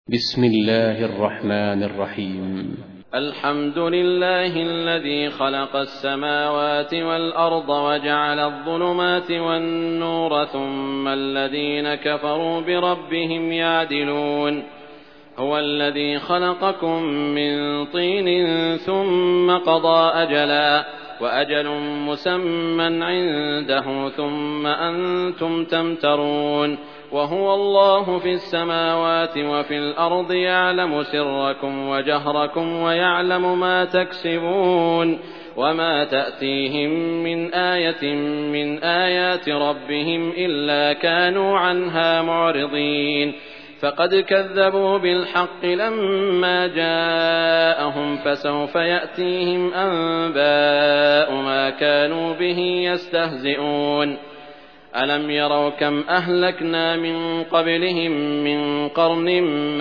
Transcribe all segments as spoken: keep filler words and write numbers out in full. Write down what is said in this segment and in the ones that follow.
بسم الله الرحمن الرحيم. الحمد لله الذي خلق السماوات والأرض وجعل الظلمات والنور ثم الذين كفروا بربهم يعدلون. هو الذي خلقكم من طين ثم قضى أجلا وأجل مسمى عنده ثم أنتم تمترون. وهو الله في السماوات وفي الأرض يعلم سركم وجهركم ويعلم ما تكسبون. وما تأتيهم من آية من آيات ربهم إلا كانوا عنها معرضين. فقد كذبوا بالحق لما جاءهم فسوف يأتيهم أنباء ما كانوا به يستهزئون. ألم يروا كم أهلكنا من قبلهم من قرن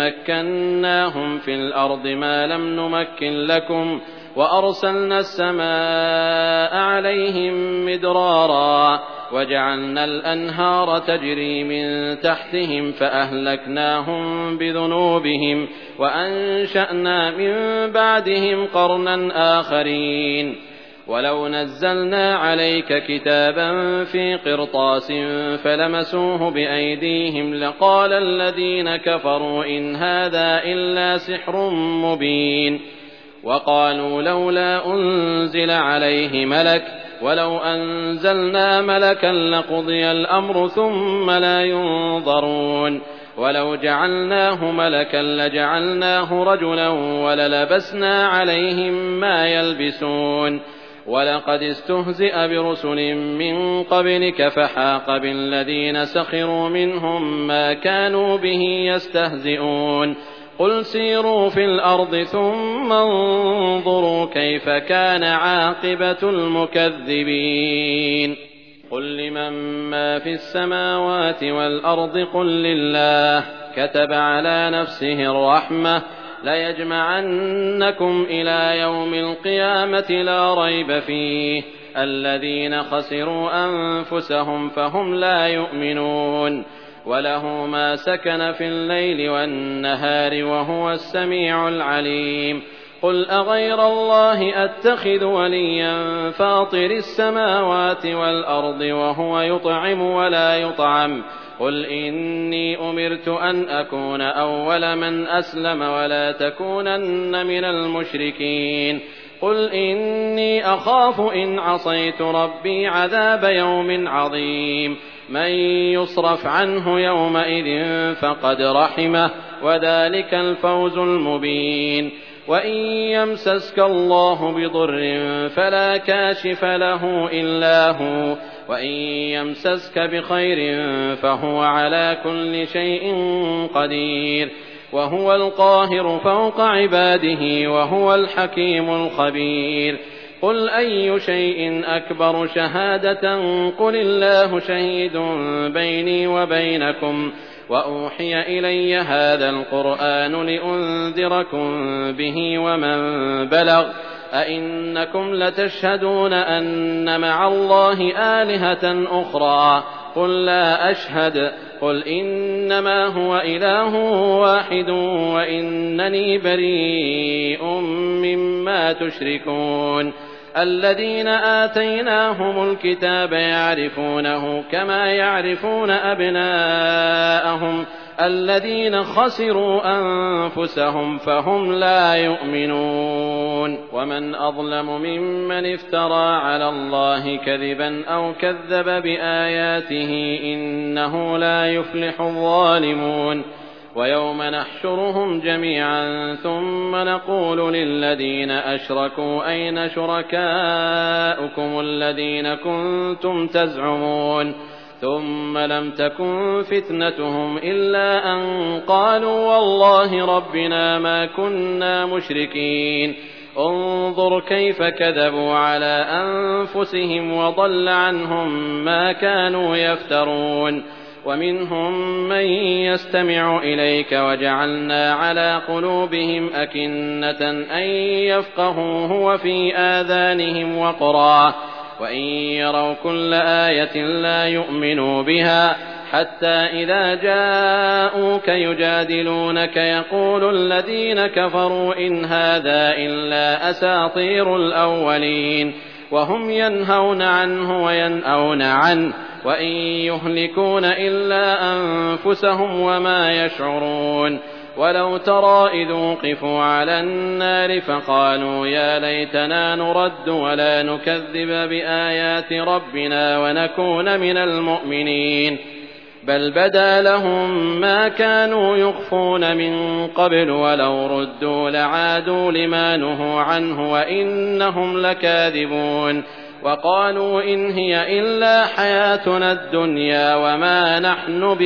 مكناهم في الأرض ما لم نمكن لكم وأرسلنا السماء عليهم مدرارا وجعلنا الأنهار تجري من تحتهم فأهلكناهم بذنوبهم وأنشأنا من بعدهم قرنا آخرين. ولو نزلنا عليك كتابا في قرطاس فلمسوه بأيديهم لقال الذين كفروا إن هذا إلا سحر مبين. وقالوا لولا أنزل عليه ملك ولو أنزلنا ملكا لقضي الأمر ثم لا ينظرون. ولو جعلناه ملكا لجعلناه رجلا وللبسنا عليهم ما يلبسون. ولقد استهزئ برسل من قبلك فحاق بالذين سخروا منهم ما كانوا به يستهزئون. قل سيروا في الأرض ثم انظروا كيف كان عاقبة المكذبين. قل لمن ما في السماوات والأرض قل لله كتب على نفسه الرحمة ليجمعنكم إلى يوم القيامة لا ريب فيه الذين خسروا أنفسهم فهم لا يؤمنون. وله ما سكن في الليل والنهار وهو السميع العليم. قل أغير الله أتخذ وليا فاطر السماوات والأرض وهو يطعم ولا يطعم. قل إني أمرت أن أكون أول من أسلم ولا تكونن من المشركين. قل إني أخاف إن عصيت ربي عذاب يوم عظيم. من يصرف عنه يومئذ فقد رحمه وذلك الفوز المبين. وإن يمسسك الله بضر فلا كاشف له إلا هو وإن يمسسك بخير فهو على كل شيء قدير. وهو القاهر فوق عباده وهو الحكيم الخبير. قل أي شيء أكبر شهادة قل الله شهيد بيني وبينكم وأوحي إلي هذا القرآن لأنذركم به ومن بلغ أئنكم لتشهدون أن مع الله آلهة أخرى قل لا أشهد. قل إنما هو إله واحد وإنني بريء مما تشركون. الذين آتيناهم الكتاب يعرفونه كما يعرفون أبناءهم الذين خسروا أنفسهم فهم لا يؤمنون. ومن أظلم ممن افترى على الله كذبا أو كذب بآياته إنه لا يفلح الظالمون. ويوم نحشرهم جميعا ثم نقول للذين أشركوا أين شركاؤكم الذين كنتم تزعمون. ثم لم تكن فتنتهم إلا أن قالوا والله ربنا ما كنا مشركين. انظر كيف كذبوا على أنفسهم وضل عنهم ما كانوا يفترون. ومنهم من يستمع إليك وجعلنا على قلوبهم أكنة أن يفقهوه وفي آذانهم وقرا وإن يروا كل آية لا يؤمنوا بها حتى إذا جاءوك يجادلونك يقول الذين كفروا إن هذا إلا أساطير الأولين وهم ينهون عنه وينأون عنه وإن يهلكون إلا أنفسهم وما يشعرون ولو ترى إذ وقفوا على النار فقالوا يا ليتنا نرد ولا نكذب بآيات ربنا ونكون من المؤمنين بل بدا لهم ما كانوا يخفون من قبل ولو ردوا لعادوا لما نهوا عنه وإنهم لكاذبون وقالوا إن هي إلا حياتنا الدنيا وما نحن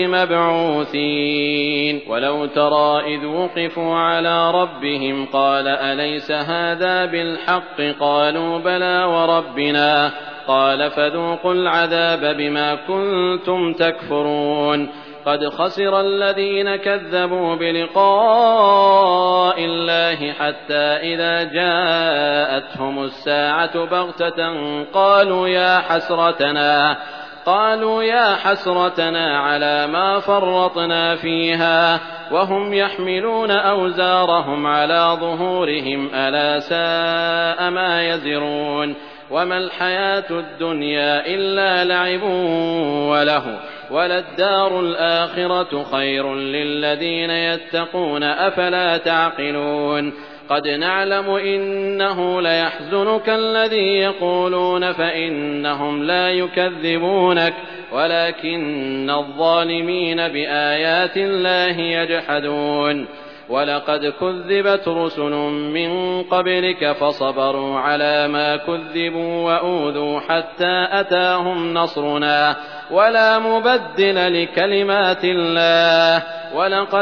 بمبعوثين ولو ترى إذ وقفوا على ربهم قال أليس هذا بالحق قالوا بلى وربنا قال فذوقوا العذاب بما كنتم تكفرون قد خسر الذين كذبوا بلقاء الله حتى إذا جاءتهم الساعة بغتة قالوا يا حسرتنا قالوا يا حسرتنا على ما فرطنا فيها وهم يحملون أوزارهم على ظهورهم ألا ساء ما يزرون وما الحياة الدنيا إلا لعب وله وللدار الآخرة خير للذين يتقون أفلا تعقلون قد نعلم إنه ليحزنك الذي يقولون فإنهم لا يكذبونك ولكن الظالمين بآيات الله يجحدون ولقد كذبت رسل من قبلك فصبروا على ما كذبوا وأوذوا حتى أتاهم نصرنا ولا مبدل لكلمات الله ولقد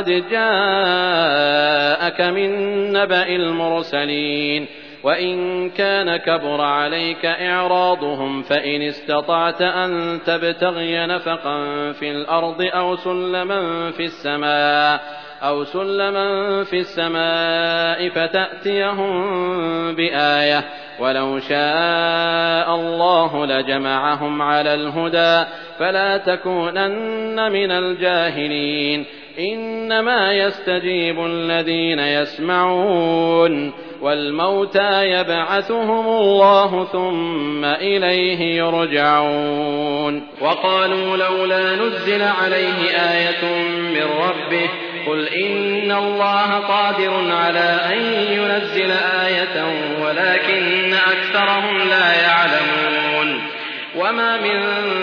جاءك من نبأ المرسلين وإن كان كبر عليك إعراضهم فإن استطعت أن تبتغي نفقا في الأرض أو سلما في السماء أو سلما في السماء فتأتيهم بآية ولو شاء الله لجمعهم على الهدى فلا تكونن من الجاهلين إنما يستجيب الذين يسمعون والموتى يبعثهم الله ثم إليه يرجعون وقالوا لولا نزل عليه آية من ربه قل إن الله قادر على أن ينزل آية ولكن أكثرهم لا يعلمون وما من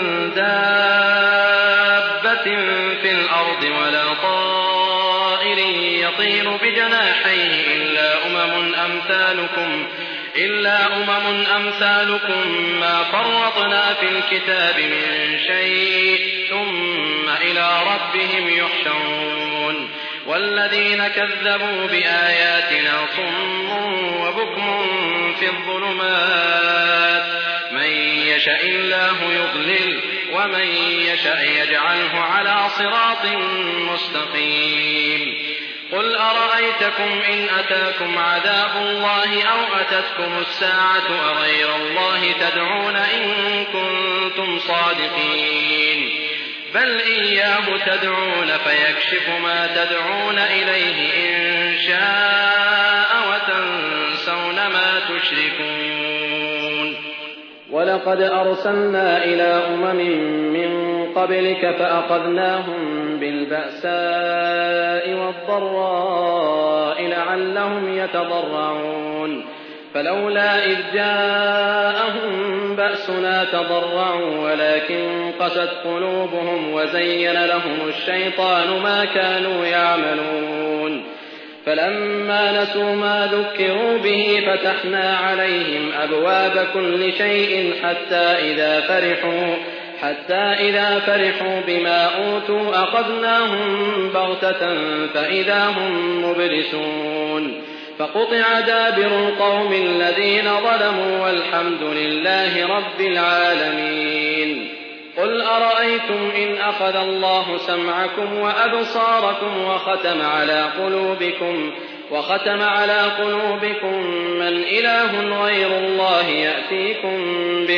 دابة في الأرض ولا طائر يطير بجناحيه إلا أمم أمثالكم إلا أمم أمثالكم ما فرطنا في الكتاب من شيء ثم إلى ربهم يحشرون والذين كذبوا بآياتنا صم وبكم في الظلمات من يشاء الله يضلل ومن يشاء يجعله على صراط مستقيم قل أرأيتكم إن أتاكم عذاب الله أو أتتكم الساعة أغير الله تدعون إن كنتم صادقين بل إياه تدعون فيكشف ما تدعون إليه إن شاء وتنسون ما تشركون ولقد أرسلنا إلى أمم من قبلك فأخذناهم بالبأساء والضراء لعلهم يتضرعون فلولا إذ جاءهم بأسنا تضرعوا ولكن قست قلوبهم وزين لهم الشيطان ما كانوا يعملون فلما نسوا ما ذكروا به فتحنا عليهم أبواب كل شيء حتى إذا فرحوا حتى إذا فرحوا بما أوتوا أخذناهم بغتة فإذا هم مبلسون فقطع دابر القوم الذين ظلموا والحمد لله رب العالمين قل أرأيتم إن أخذ الله سمعكم وأبصاركم وختم على قلوبكم وختم على قلوبكم من إله غير الله يأتيكم به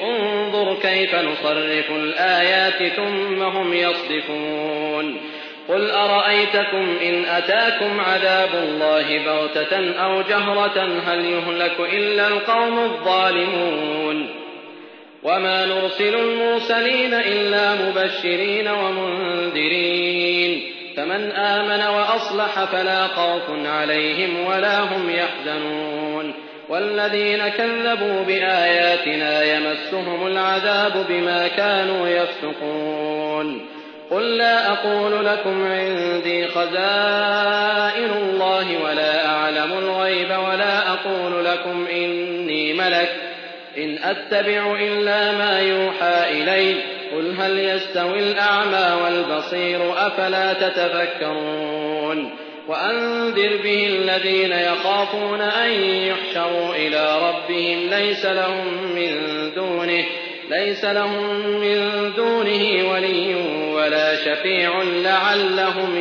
انظر كيف نصرف الآيات ثم هم يصدفون قل أرأيتكم إن أتاكم عذاب الله بغتة أو جهرة هل يهلك إلا القوم الظالمون وما نرسل المرسلين إلا مبشرين ومنذرين فمن آمن وأصلح فلا خوف عليهم ولا هم يحزنون والذين كذبوا بآياتنا يمسهم العذاب بما كانوا يفسقون قل لا أقول لكم عندي خزائن الله ولا أعلم الغيب ولا أقول لكم إني ملك إن أتبع إلا ما يوحى إلي قل هل يستوي الأعمى والبصير أفلا تتفكرون وأنذر به الذين يخافون أن يحشروا إلى ربهم ليس لهم من دونه ليس لهم من دونه ولي ولا شفيع لعلهم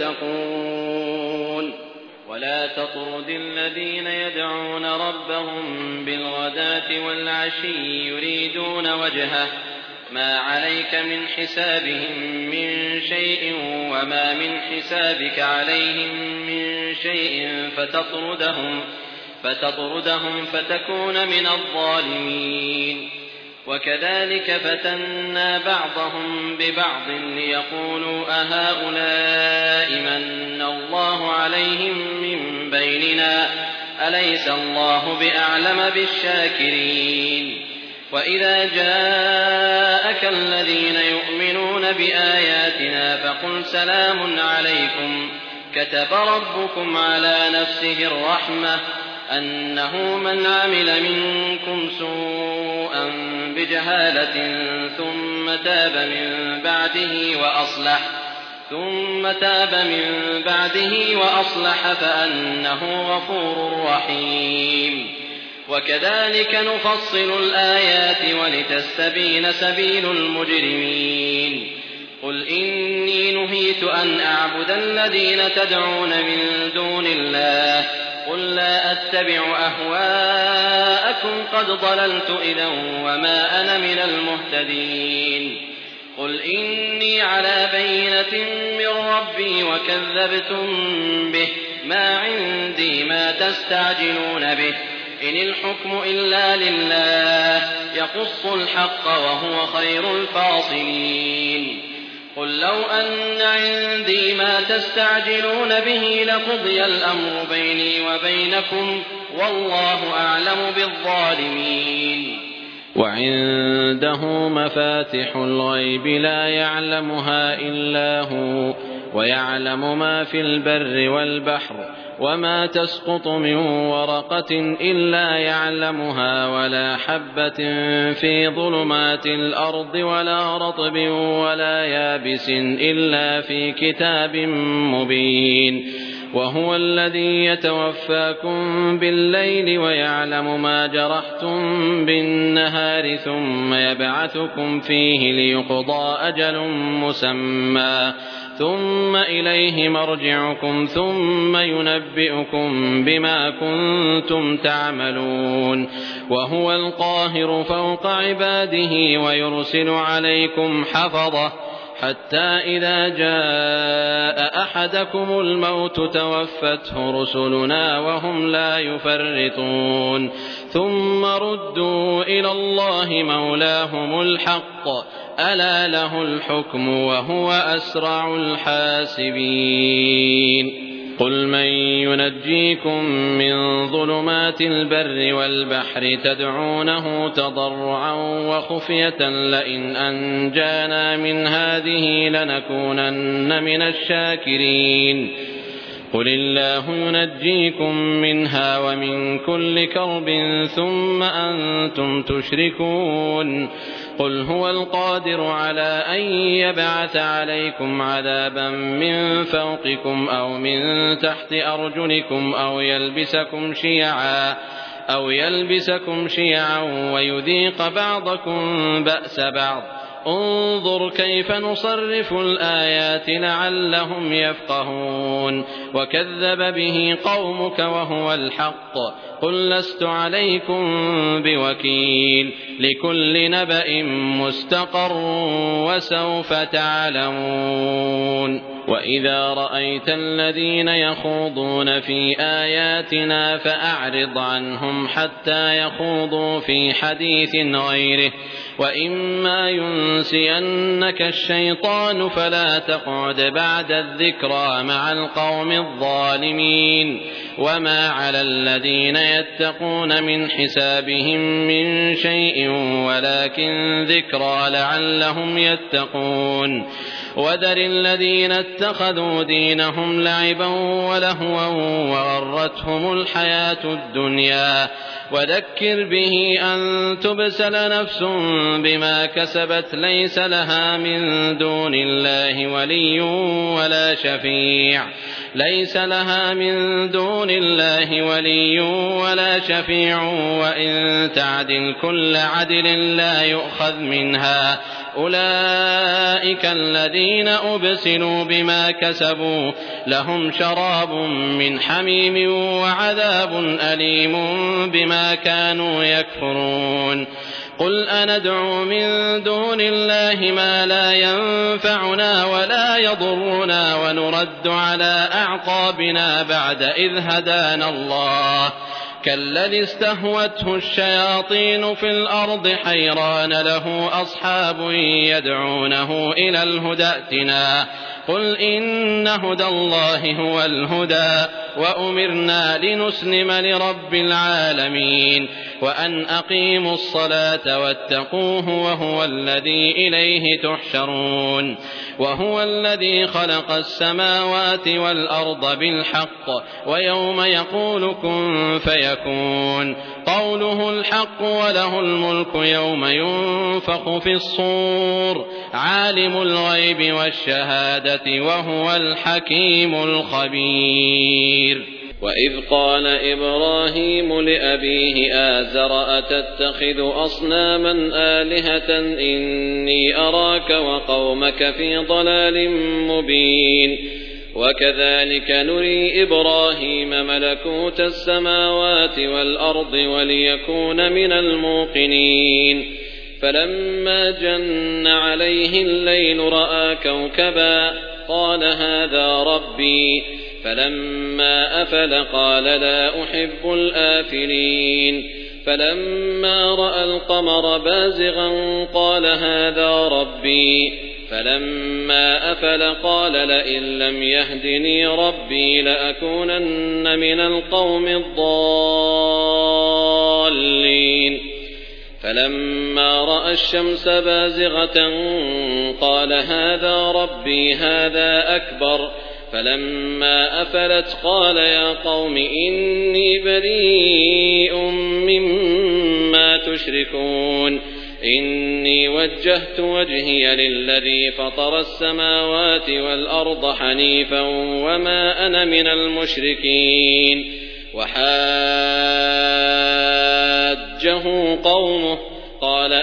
يتقون ولا تطرد الذين يدعون ربهم بالغداة والعشي يريدون وجهه ما عليك من حسابهم من شيء وما من حسابك عليهم من شيء فتطردهم فتطردهم فتكون من الظالمين وكذلك فتنا بعضهم ببعض ليقولوا أهؤلاء من الله عليهم من بيننا أليس الله بأعلم بالشاكرين وإذا جاءك الذين يؤمنون بآياتنا فقل سلام عليكم كتب ربكم على نفسه الرحمة أنه من عمل منكم سوءا بجهالة ثم تاب من بعده وأصلح ثم تاب من بعده وأصلح فأنه غفور رحيم وكذلك نفصل الآيات ولتستبين سبيل المجرمين قل إني نهيت أن أعبد الذين تدعون من دون الله قل لا أتبع أهواءكم قد ضللت إذا وما أنا من المهتدين قل إني على بينة من ربي وكذبتم به ما عندي ما تستعجلون به إن الحكم إلا لله يقص الحق وهو خير الفاصلين قل لو أن عندي ما تستعجلون به لقضي الأمر بيني وبينكم والله أعلم بالظالمين وعنده مفاتح الغيب لا يعلمها إلا هو ويعلم ما في البر والبحر وما تسقط من ورقة إلا يعلمها ولا حبة في ظلمات الأرض ولا رطب ولا يابس إلا في كتاب مبين وهو الذي يتوفاكم بالليل ويعلم ما جرحتم بالنهار ثم يبعثكم فيه ليقضى أجل مسمى ثم إليه مرجعكم ثم ينبئكم بما كنتم تعملون وهو القاهر فوق عباده ويرسل عليكم حفظة حتى إذا جاء أحدكم الموت توفته رسلنا وهم لا يفرطون ثم ردوا إلى الله مولاهم الحق ألا له الحكم وهو أسرع الحاسبين قل من ينجيكم من ظلمات البر والبحر تدعونه تضرعا وخفية لئن أنجانا من هذه لنكونن من الشاكرين قل الله ينجيكم منها ومن كل كرب ثم أنتم تشركون قل هو القادر على أن يبعث عليكم عذابا من فوقكم أو من تحت أرجلكم أو يلبسكم شيعا أو يلبسكم شيعا ويذيق بعضكم بأس بعض انظر كيف نصرف الآيات لعلهم يفقهون وكذب به قومك وهو الحق قل لست عليكم بوكيل لكل نبأ مستقر وسوف تعلمون وإذا رأيت الذين يخوضون في آياتنا فأعرض عنهم حتى يخوضوا في حديث غيره وإما ينسينك الشيطان فلا تقعد بعد الذكرى مع القوم الظالمين وما على الذين يتقون من حسابهم من شيء ولكن ذكرى لعلهم يتقون وذر الذين اتخذوا دينهم لعبا ولهوا وغرتهم الحياة الدنيا وذكر به أن تبسل نفس بما كسبت ليس لها من دون الله ولي ولا شفيع ليس لها من دون الله ولي ولا شفيع وإن تعدل كل عدل لا يؤخذ منها أولئك الذين أبسلوا بما كسبوا لهم شراب من حميم وعذاب أليم بما كانوا يكفرون قل أندعو من دون الله ما لا ينفعنا ولا يضرنا ونرد على أعقابنا بعد إذ هدانا الله كالذي استهوته الشياطين في الأرض حيران له أصحاب يدعونه إلى الهدى ائتنا قل إن هدى الله هو الهدى وأمرنا لنسلم لرب العالمين وأن أقيموا الصلاة واتقوه وهو الذي إليه تحشرون وهو الذي خلق السماوات والأرض بالحق ويوم يقول كن فيكون قوله الحق وله الملك يوم ينفخ في الصور عالم الغيب والشهادة وهو الحكيم الخبير وإذ قال إبراهيم لأبيه آزر أتتخذ أصناما آلهة إني أراك وقومك في ضلال مبين وكذلك نري إبراهيم ملكوت السماوات والأرض وليكون من الموقنين فلما جن عليه الليل رأى كوكبا قال هذا ربي فلما أفل قال لا أحب الآفلين فلما رأى القمر بازغا قال هذا ربي فلما أفل قال لئن لم يهدني ربي لأكونن من القوم الضالين فلما رأى الشمس بازغة قال هذا ربي هذا أكبر فلما أفلت قال يا قوم إني بريء مما تشركون إني وجهت وجهي للذي فطر السماوات والأرض حنيفا وما أنا من المشركين وحاجه قومه قال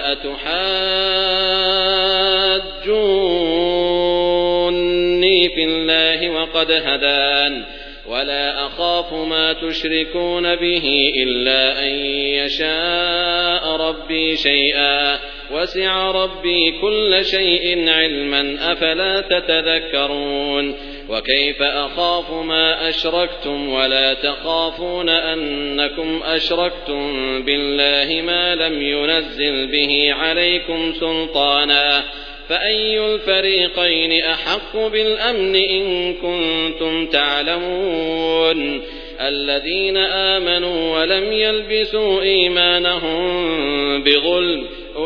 أتحاجوني في الله وقد هدان ولا أخاف ما تشركون به إلا أن يشاء ربي شيئا وسع ربي كل شيء علما أفلا تتذكرون وكيف أخاف ما أشركتم ولا تخافون أنكم أشركتم بالله ما لم ينزل به عليكم سلطانا فأي الفريقين أحق بالأمن إن كنتم تعلمون الذين آمنوا ولم يلبسوا إيمانهم بظلم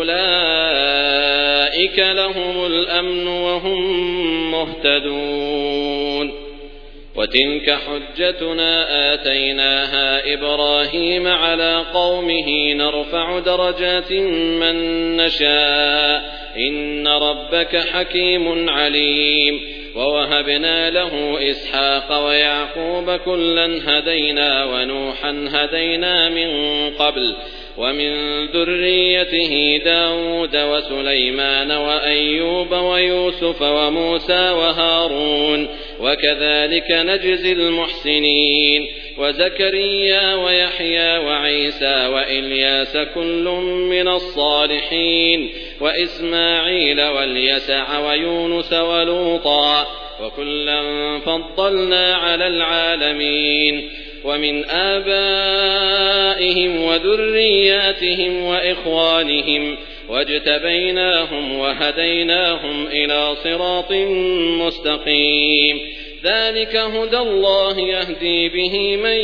أولئك لهم الأمن وهم مهتدون وتلك حجتنا آتيناها إبراهيم على قومه نرفع درجات من نشاء إن ربك حكيم عليم ووهبنا له إسحاق ويعقوب كلا هدينا ونوحا هدينا من قبل ومن ذريته داود وسليمان وأيوب ويوسف وموسى وهارون وكذلك نجزي المحسنين وزكريا ويحيى وعيسى وإلياس كل من الصالحين وإسماعيل واليسع ويونس ولوطا وكلا فضلنا على العالمين ومن آبائهم وذرياتهم وإخوانهم واجتبيناهم وهديناهم إلى صراط مستقيم ذلك هدى الله يهدي به من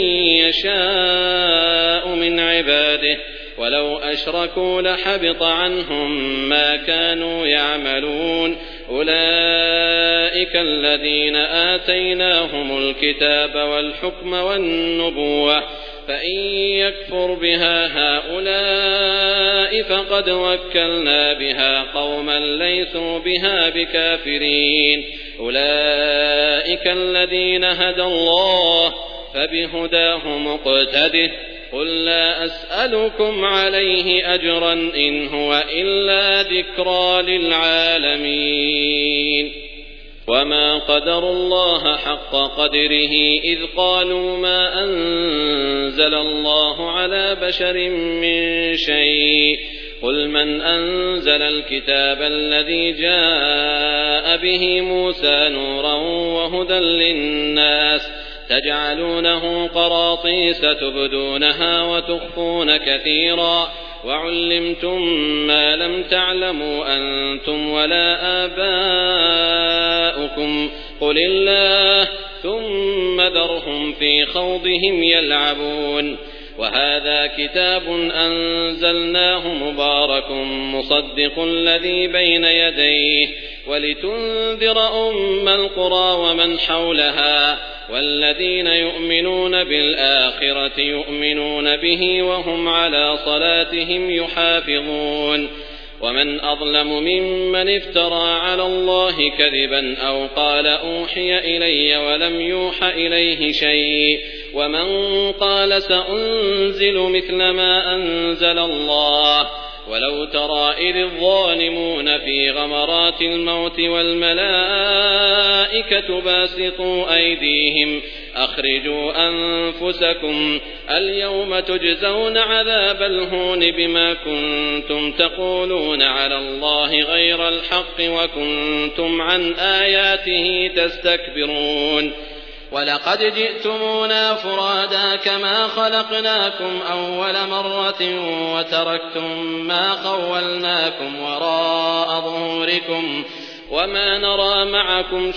يشاء من عباده ولو أشركوا لحبط عنهم ما كانوا يعملون أولئك الذين آتيناهم الكتاب والحكم والنبوة فإن يكفر بها هؤلاء فقد وكلنا بها قوما ليسوا بها بكافرين أولئك الذين هدى الله فبهداه مقتده قل لا أسألكم عليه أجرا إن هو إلا ذكرى للعالمين وما قدروا الله حق قدره إذ قالوا ما أنزل الله على بشر من شيء قل من أنزل الكتاب الذي جاء به موسى نورا وهدى للناس تجعلونه قراطيس تبدونها وتخفون كثيرا وعلمتم ما لم تعلموا أنتم ولا آباؤكم قل الله ثم ذرهم في خوضهم يلعبون وهذا كتاب أنزلناه مبارك مصدق الذي بين يديه ولتنذر أم القرى ومن حولها والذين يؤمنون بالآخرة يؤمنون به وهم على صلاتهم يحافظون ومن أظلم ممن افترى على الله كذبا أو قال أوحي إلي ولم يوح إليه شيء ومن قال سأنزل مثل ما أنزل الله ولو ترى إذ الظالمون في غمرات الموت والملائكة باسطوا أيديهم أخرجوا أنفسكم اليوم تجزون عذاب الهون بما كنتم تقولون على الله غير الحق وكنتم عن آياته تستكبرون ولقد جئتمونا فرادا كما خلقناكم أول مرة وتركتم ما خولناكم وراء ظهوركم وما نرى معكم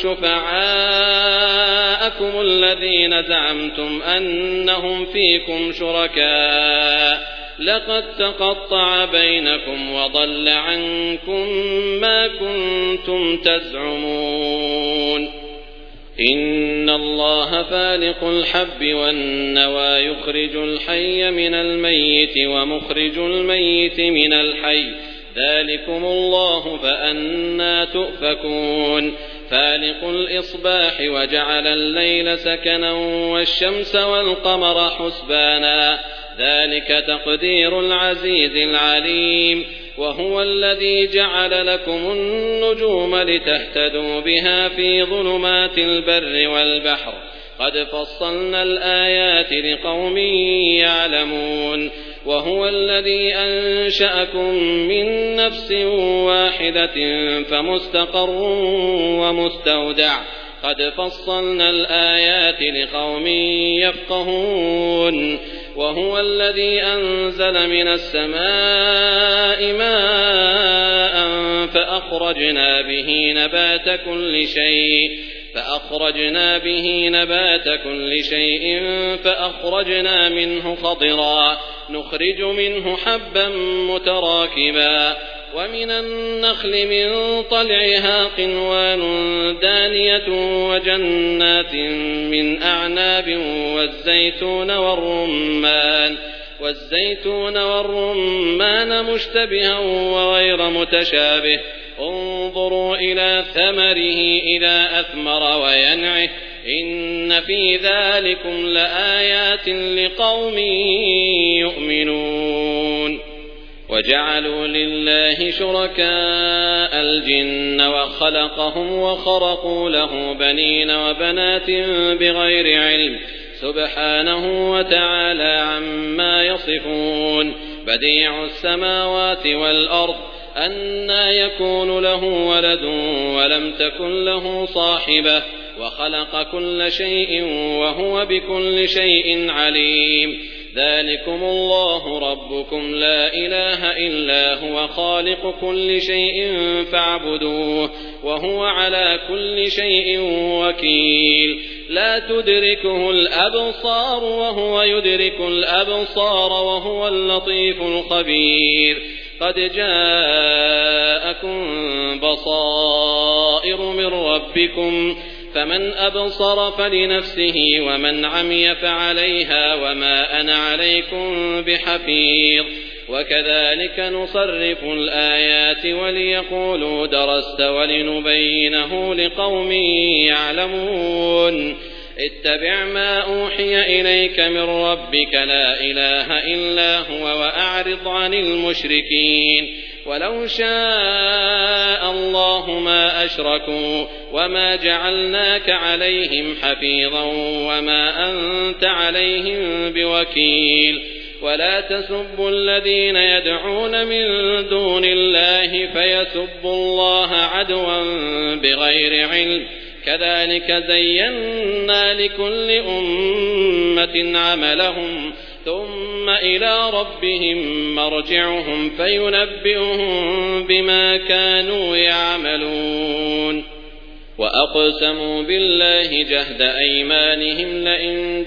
شفعاءكم الذين زعمتم أنهم فيكم شركاء لقد تقطع بينكم وضل عنكم ما كنتم تزعمون إن الله فالق الحب والنوى يخرج الحي من الميت ومخرج الميت من الحي ذلكم الله فأنى تؤفكون فالق الإصباح وجعل الليل سكنا والشمس والقمر حسبانا ذلك تقدير العزيز العليم وهو الذي جعل لكم النجوم لتهتدوا بها في ظلمات البر والبحر قد فصلنا الآيات لقوم يعلمون وهو الذي أنشأكم من نفس واحدة فمستقر ومستودع قد فصلنا الآيات لقوم يفقهون وهو الذي أنزل من السماء ماء فأخرجنا به نبات كل شيء فأخرجنا به نبات كل شيء فأخرجنا منه خضرا نخرج منه حبا متراكبا ومن النخل من طلعها قنوان دانية وجنات من أعناب والزيتون والرمان والزيتون والرمان مشتبها وغير متشابه انظروا إلى ثمره إذا أثمر وينعه إن في ذلكم لآيات لقوم يؤمنون وجعلوا لله شركاء الجن وخلقهم وخرقوا له بنين وبنات بغير علم سبحانه وتعالى عما يصفون بديع السماوات والأرض أنى يكون له ولد ولم تكن له صاحبة وخلق كل شيء وهو بكل شيء عليم ذلكم الله ربكم لا إله إلا هو خالق كل شيء فاعبدوه وهو على كل شيء وكيل لا تدركه الأبصار وهو يدرك الأبصار وهو اللطيف الخبير قد جاءكم بصائر من ربكم فمن أبصر فلنفسه ومن عمي فعليها وما أنا عليكم بحفيظ وكذلك نصرف الآيات وليقولوا درست ولنبينه لقوم يعلمون اتبع ما أوحي إليك من ربك لا إله إلا هو وأعرض عن المشركين ولو شاء الله ما أشركوا وما جعلناك عليهم حفيظا وما أنت عليهم بوكيل ولا تسبوا الذين يدعون من دون الله فيسبوا الله عدوا بغير علم كذلك زينا لكل أمة عملهم ثم إلى ربهم مرجعهم فينبئهم بما كانوا يعملون وأقسموا بالله جهد أيمانهم لئن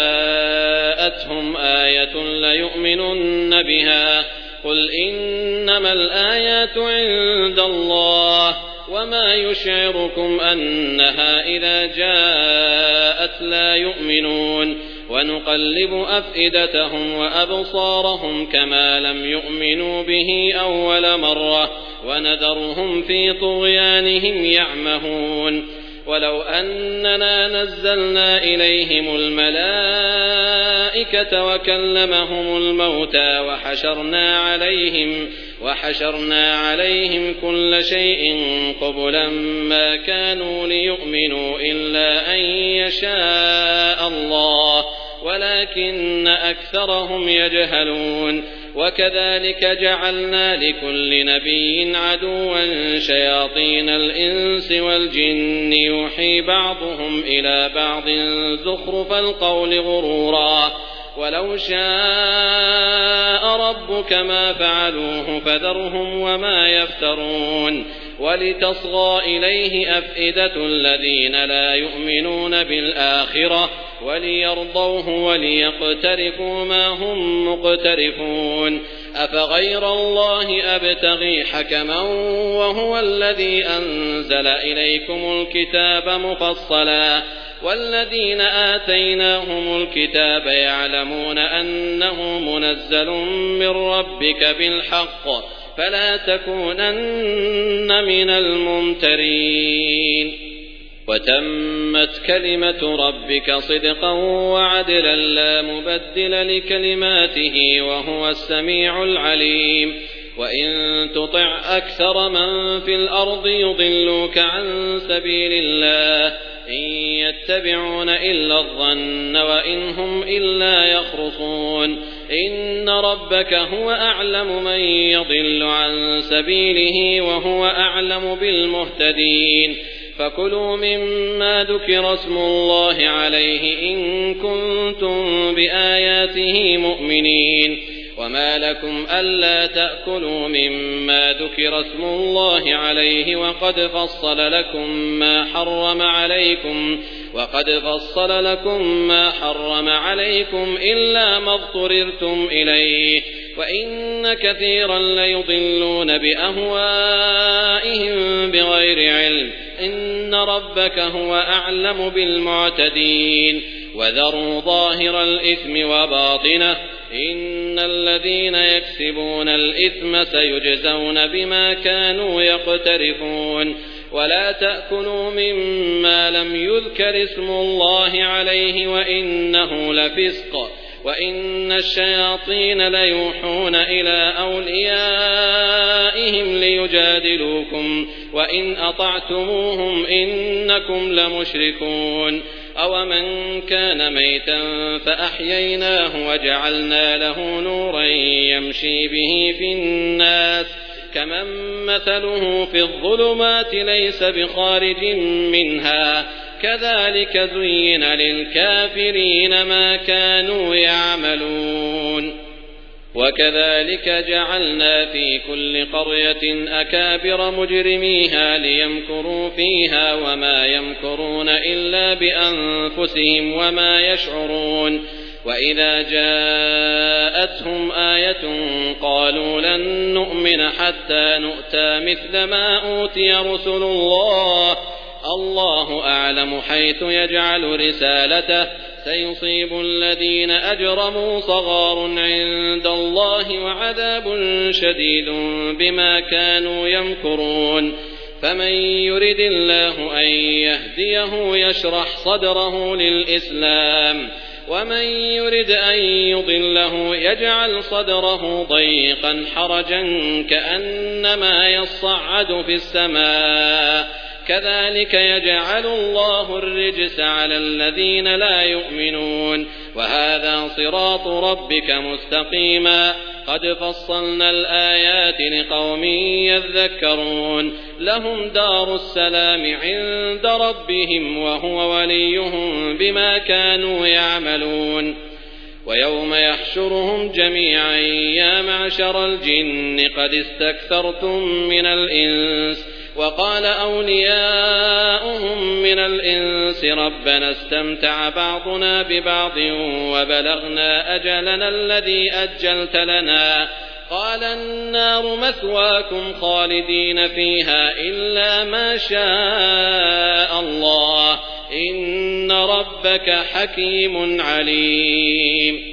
جاءتهم آية ليؤمنن بها قل إنما الآيات عند الله وما يشعركم أنها إذا جاءت لا يؤمنون ونقلب أفئدتهم وأبصارهم كما لم يؤمنوا به أول مرة ونذرهم في طغيانهم يعمهون ولو أننا نزلنا إليهم الملائكة وكلمهم الموتى وحشرنا عليهم وحشرنا عليهم كل شيء قبلا ما كانوا ليؤمنوا إلا أن يشاء الله ولكن أكثرهم يجهلون وكذلك جعلنا لكل نبي عدوا شياطين الإنس والجن يوحي بعضهم إلى بعض زخرف القول غرورا ولو شاء ربك ما فعلوه فذرهم وما يفترون ولتصغى إليه أفئدة الذين لا يؤمنون بالآخرة وليرضوه وليقترفوا ما هم مقترفون أفغير الله أبتغي حكما وهو الذي أنزل إليكم الكتاب مفصلا والذين آتيناهم الكتاب يعلمون أنه منزل من ربك بالحق فلا تكونن من الممترين وتمت كلمة ربك صدقا وعدلا لا مبدل لكلماته وهو السميع العليم وإن تطع أكثر من في الأرض يضلوك عن سبيل الله إن يتبعون إلا الظن وإن هم إلا يخرصون إن ربك هو أعلم من يضل عن سبيله وهو أعلم بالمهتدين فكلوا مما ذكر اسم الله عليه إن كنتم بآياته مؤمنين وما لكم ألا تأكلوا مما ذكر اسم الله عليه وقد فصل لكم ما حرم عليكم وقد فصل لكم ما حرم عليكم إلا ما اضطررتم إليه وإن كثيرا ليضلون بأهوائهم بغير علم إن ربك هو أعلم بالمعتدين وذروا ظاهر الإثم وباطنه إن الذين يكسبون الإثم سيجزون بما كانوا يقترفون ولا تأكلوا مما لم يذكر اسم الله عليه وإنه لفسق وإن الشياطين ليوحون إلى أوليائهم ليجادلوكم وإن أطعتموهم إنكم لمشركون أومن كان ميتا فأحييناه وجعلنا له نورا يمشي به في الناس كمن مثله في الظلمات ليس بخارج منها كذلك زين للكافرين ما كانوا يعملون وكذلك جعلنا في كل قرية أكابر مجرميها ليمكروا فيها وما يمكرون إلا بأنفسهم وما يشعرون وإذا جاءتهم آية قالوا لن نؤمن حتى نؤتى مثل ما أوتي رسل الله الله أعلم حيث يجعل رسالته سيصيب الذين أجرموا صغار عند الله وعذاب شديد بما كانوا يمكرون فمن يرد الله أن يهديه يشرح صدره للإسلام ومن يرد أن يضله يجعل صدره ضيقا حرجا كأنما يصعد في السماء كذلك يجعل الله الرجس على الذين لا يؤمنون وهذا صراط ربك مستقيما قد فصلنا الآيات لقوم يذكرون لهم دار السلام عند ربهم وهو وليهم بما كانوا يعملون ويوم يحشرهم جميعا يا معشر الجن قد استكثرتم من الإنس وقال أولياؤهم من الإنس ربنا استمتع بعضنا ببعض وبلغنا أجلنا الذي أجلت لنا قال النار مثواكم خالدين فيها إلا ما شاء الله إن ربك حكيم عليم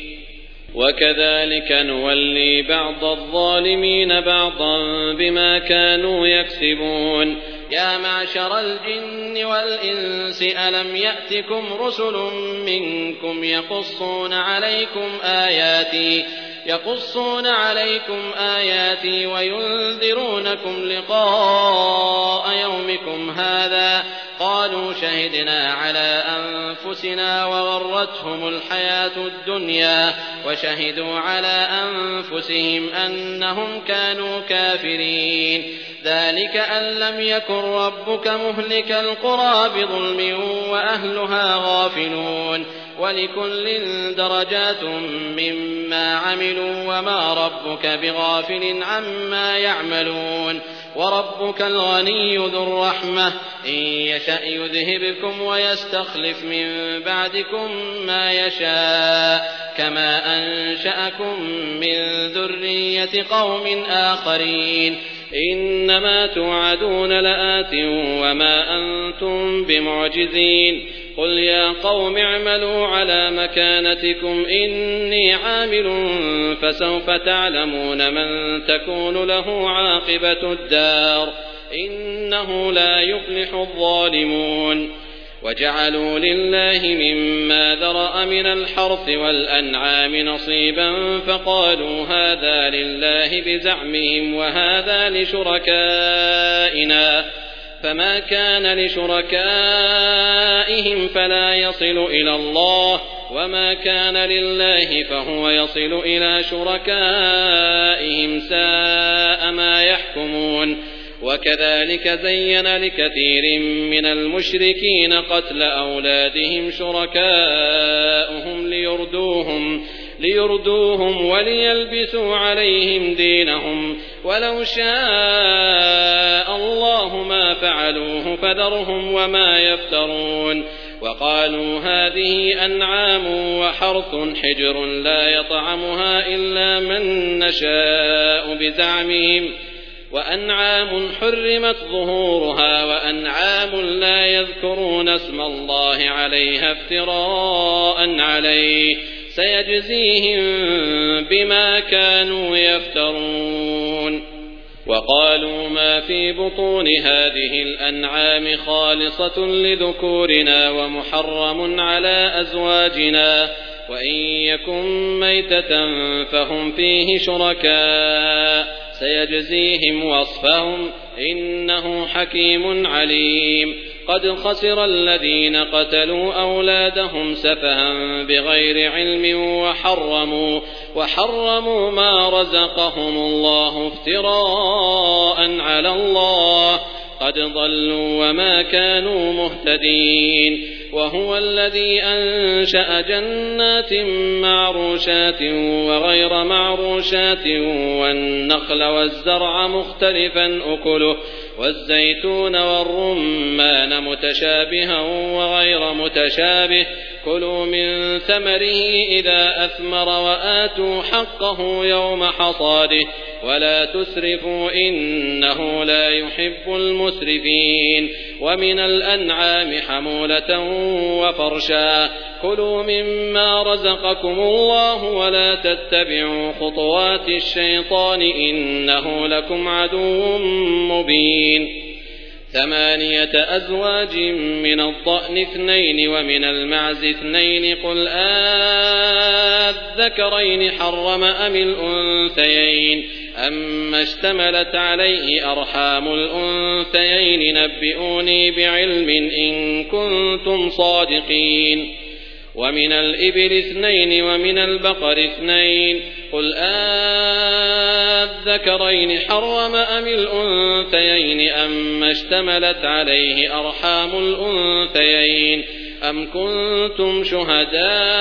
وكذلك نولي بعض الظالمين بعضا بما كانوا يكسبون يا معشر الجن والإنس ألم يأتكم رسل منكم يقصون عليكم آياتي يقصون عليكم آياتي وينذرونكم لقاء يومكم هذا قالوا شهدنا على أنفسنا وغرتهم الحياة الدنيا وشهدوا على أنفسهم أنهم كانوا كافرين ذلك أن لم يكن ربك مهلك القرى بظلم وأهلها غافلون ولكل درجات مما عملوا وما ربك بغافل عما يعملون وربك الغني ذو الرحمة إن يشأ يذهبكم ويستخلف من بعدكم ما يشاء كما أنشأكم من ذرية قوم آخرين إنما توعدون لآت وما أنتم بمعجزين قل يا قوم اعملوا على مكانتكم إني عامل فسوف تعلمون من تكون له عاقبة الدار إنه لا يفلح الظالمون وجعلوا لله مما ذرأ من الحرث والأنعام نصيبا فقالوا هذا لله بزعمهم وهذا لشركائنا فما كان لشركائهم فلا يصل إلى الله وما كان لله فهو يصل إلى شركائهم ساء ما يحكمون وكذلك زين لكثير من المشركين قتل أولادهم شركاؤهم ليردوهم ليردوهم وليلبسوا عليهم دينهم ولو شاء الله ما فعلوه فذرهم وما يفترون وقالوا هذه أنعام وحرث حجر لا يطعمها إلا من نشاء بزعمهم وأنعام حرمت ظهورها وأنعام لا يذكرون اسم الله عليها افتراء عليه سيجزيهم بما كانوا يفترون وقالوا ما في بطون هذه الأنعام خالصة لذكورنا ومحرم على أزواجنا وإن يكن ميتة فهم فيه شركاء سيجزيهم وصفهم إنه حكيم عليم قد خسر الذين قتلوا أولادهم سفها بغير علم وحرموا, وحرموا ما رزقهم الله افتراء على الله قد ضلوا وما كانوا مهتدين وهو الذي أنشأ جنات معروشات وغير معروشات والنخل والزرع مختلفا أكله والزيتون والرمان متشابها وغير متشابه كلوا من ثمره إذا أثمر وآتوا حقه يوم حصاده ولا تسرفوا إنه لا يحب المسرفين ومن الأنعام حمولة وفرشا كلوا مما رزقكم الله ولا تتبعوا خطوات الشيطان إنه لكم عدو مبين ثمانية أزواج من الضأن اثنين ومن المعز اثنين قل آذكرين حرم أم الأنثيين أما اشتملت عليه أرحام الأنثيين نبئوني بعلم إن كنتم صادقين ومن الإبل اثنين ومن البقر اثنين قل آذكرين حرم أم الأنثيين أما اشتملت عليه أرحام الأنثيين أم كنتم شهداء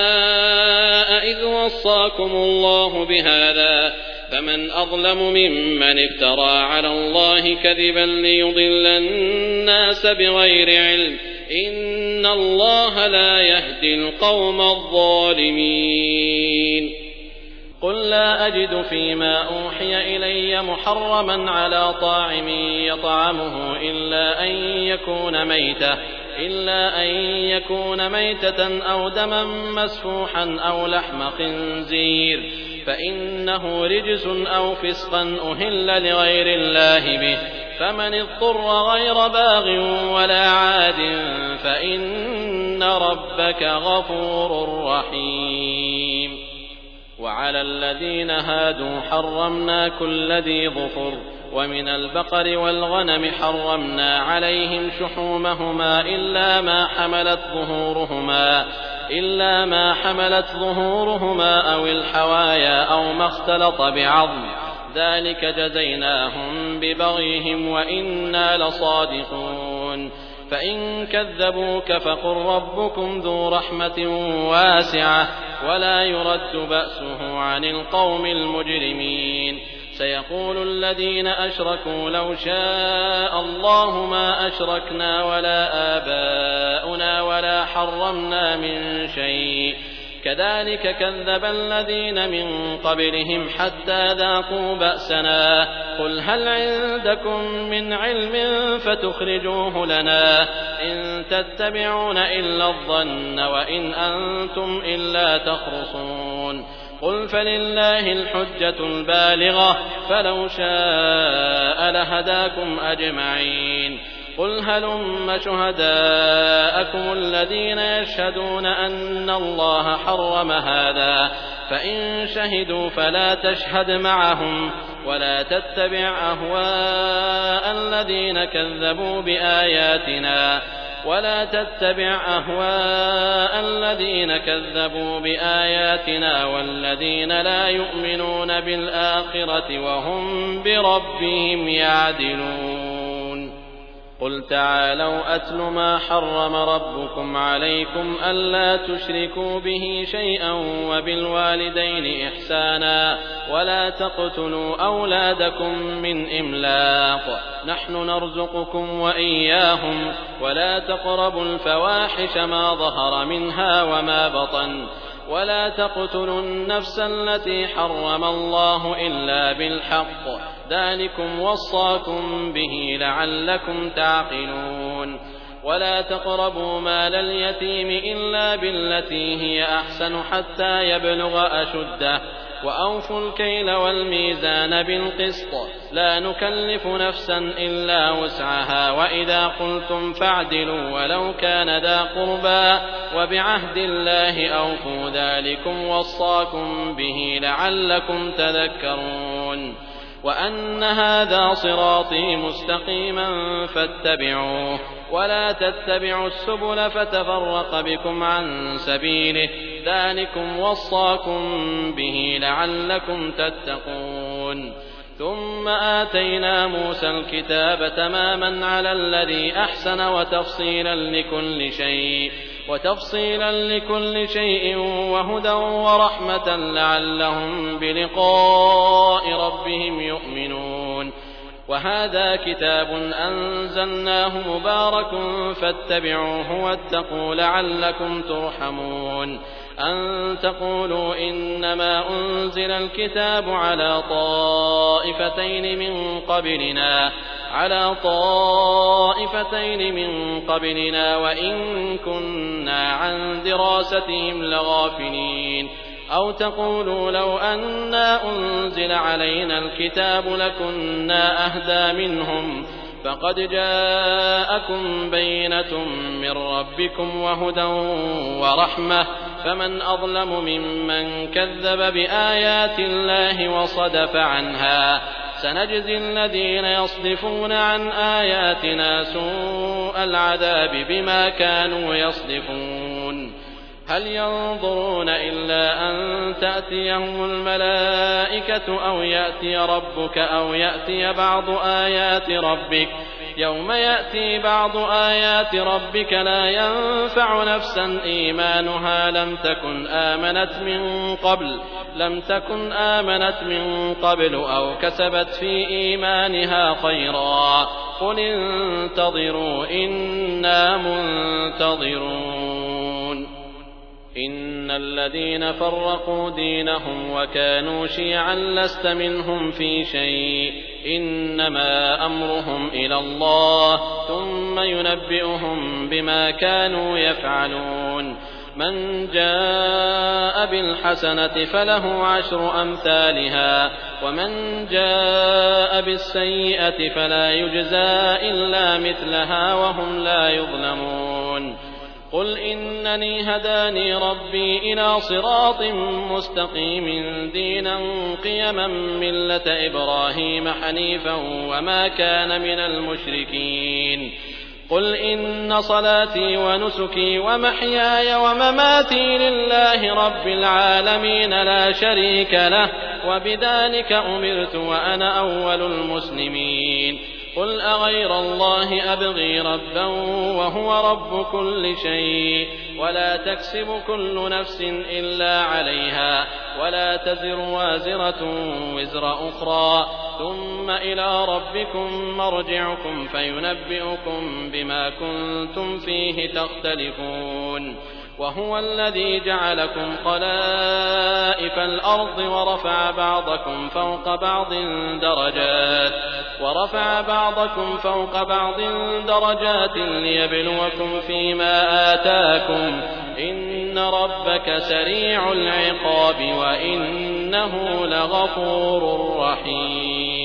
إذ وصاكم الله بهذا فمن أظلم ممن افترى على الله كذبا ليضل الناس بغير علم إن الله لا يهدي القوم الظالمين قل لا أجد فيما أوحي إلي محرما على طاعم يطعمه إلا أن يكون ميتة إلا أن يكون ميتة أو دما مسفوحا أو لحم خنزير فإنه رجس أو فسقا أهل لغير الله به فمن اضطر غير باغ ولا عاد فإن ربك غفور رحيم وعلى الذين هادوا حرمنا كل ذي ظفر ومن البقر والغنم حرمنا عليهم شحومهما إلا ما حملت ظهورهما إلا ما حملت ظهورهما أو الحوايا أو ما اختلط بعظم ذلك جزيناهم ببغيهم وإنا لصادقون فإن كذبوك فقل ربكم ذو رحمة واسعة ولا يرد بأسه عن القوم المجرمين سيقول الذين أشركوا لو شاء الله ما أشركنا ولا آباؤنا ولا حرمنا من شيء كذلك كذب الذين من قبلهم حتى ذاقوا بأسنا قل هل عندكم من علم فتخرجوه لنا إن تتبعون إلا الظن وإن أنتم إلا تخرصون قل فلله الحجة البالغة فلو شاء لهداكم أجمعين قل هلم شهداءكم الذين يشهدون أن الله حرم هذا فإن شهدوا فلا تشهد معهم ولا تتبع أهواء الذين كذبوا بآياتنا ولا تتبع أهواء الذين كذبوا بآياتنا والذين لا يؤمنون بالآخرة وهم بربهم يعدلون قل تعالوا أتل ما حرم ربكم عليكم ألا تشركوا به شيئا وبالوالدين إحسانا ولا تقتلوا أولادكم من إملاق نحن نرزقكم وإياهم ولا تقربوا الفواحش ما ظهر منها وما بطن ولا تقتلوا النفس التي حرم الله إلا بالحق ذلكم وصاكم به لعلكم تعقلون ولا تقربوا مال اليتيم إلا بالتي هي أحسن حتى يبلغ أشده وأوفوا الكيل والميزان بالقسط لا نكلف نفسا إلا وسعها وإذا قلتم فاعدلوا ولو كان ذا قربى وبعهد الله أوفوا ذلكم وصاكم به لعلكم تذكرون وأن هذا صراطي مستقيما فاتبعوه ولا تتبعوا السبل فتفرق بكم عن سبيله ذلكم وصاكم به لعلكم تتقون ثم آتينا موسى الكتاب تماما على الذي أحسن وتفصيلا لكل شيء وتفصيلا لكل شيء وهدى ورحمة لعلهم بلقاء ربهم يؤمنون وهذا كتاب أنزلناه مبارك فاتبعوه واتقوا لعلكم ترحمون أن تقولوا إنما أنزل الكتاب على طائفتين من قبلنا على طائفتين من قبلنا وإن كنا عن دراستهم لغافلين أو تقولوا لو أنا أنزل علينا الكتاب لكنا أهدى منهم فقد جاءكم بينة من ربكم وهدى ورحمة فمن أظلم ممن كذب بآيات الله وصدف عنها سنجزي الذين يصدفون عن آياتنا سوء العذاب بما كانوا يصدفون هل ينظرون إلا أن تأتيهم الملائكة أو يأتي ربك أو يأتي بعض آيات ربك يوم يأتي بعض آيات ربك لا ينفع نفسا إيمانها لم تكن آمنت من قبل لم تكن آمنت من قبل أو كسبت في إيمانها خيرا قل انتظروا إنا منتظرون إن الذين فرقوا دينهم وكانوا شيعا لست منهم في شيء إنما أمرهم إلى الله ثم ينبئهم بما كانوا يفعلون من جاء بالحسنة فله عشر أمثالها ومن جاء بالسيئة فلا يجزى إلا مثلها وهم لا يظلمون قل إنني هداني ربي إلى صراط مستقيم دينا قيما ملة إبراهيم حنيفا وما كان من المشركين قل إن صلاتي ونسكي ومحياي ومماتي لله رب العالمين لا شريك له وبذلك أمرت وأنا أول المسلمين قل أغير الله أبغي ربا وهو رب كل شيء ولا تكسب كل نفس إلا عليها ولا تزر وازرة وزر أخرى ثم إلى ربكم مرجعكم فينبئكم بما كنتم فيه تختلفون وهو الذي جعلكم خلائف الأرض ورفع بعضكم فوق بعض درجات ورفع بعضكم فوق بعض درجات ليبلوكم فيما آتاكم إن ربك سريع العقاب وإنه لغفور رحيم